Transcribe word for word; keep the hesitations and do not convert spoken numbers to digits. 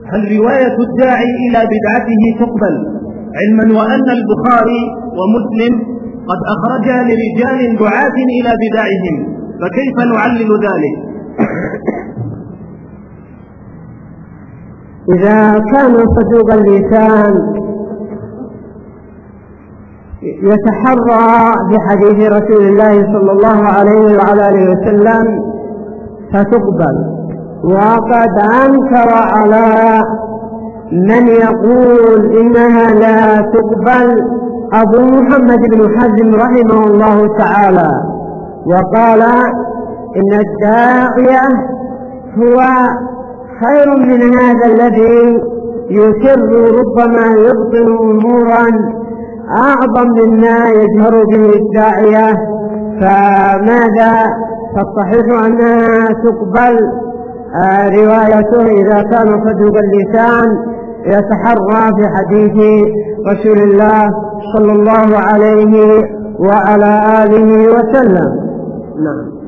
هل رواية الداعي إلى بدعته تقبل، علما وأن البخاري ومسلم قد أخرجا لرجال دعاة إلى بدعهم، فكيف نعلل ذلك؟ إذا كان صدوق اللسان يتحرى بحديث رسول الله صلى الله عليه وعلى آله وسلم فتقبل. وقد أنكر على من يقول إنها لا تقبل أبو محمد بن حزم رحمه الله تعالى، وقال إن الداعية هو خير من هذا الذي يسر ربما يبطن أمورا أعظم مما يجهر به الداعية. فماذا؟ فالصحيح أنها تقبل آه روايته إذا كان صدوق اللسان يتحرى في حديث رسول الله صلى الله عليه وعلى آله وسلم. نعم.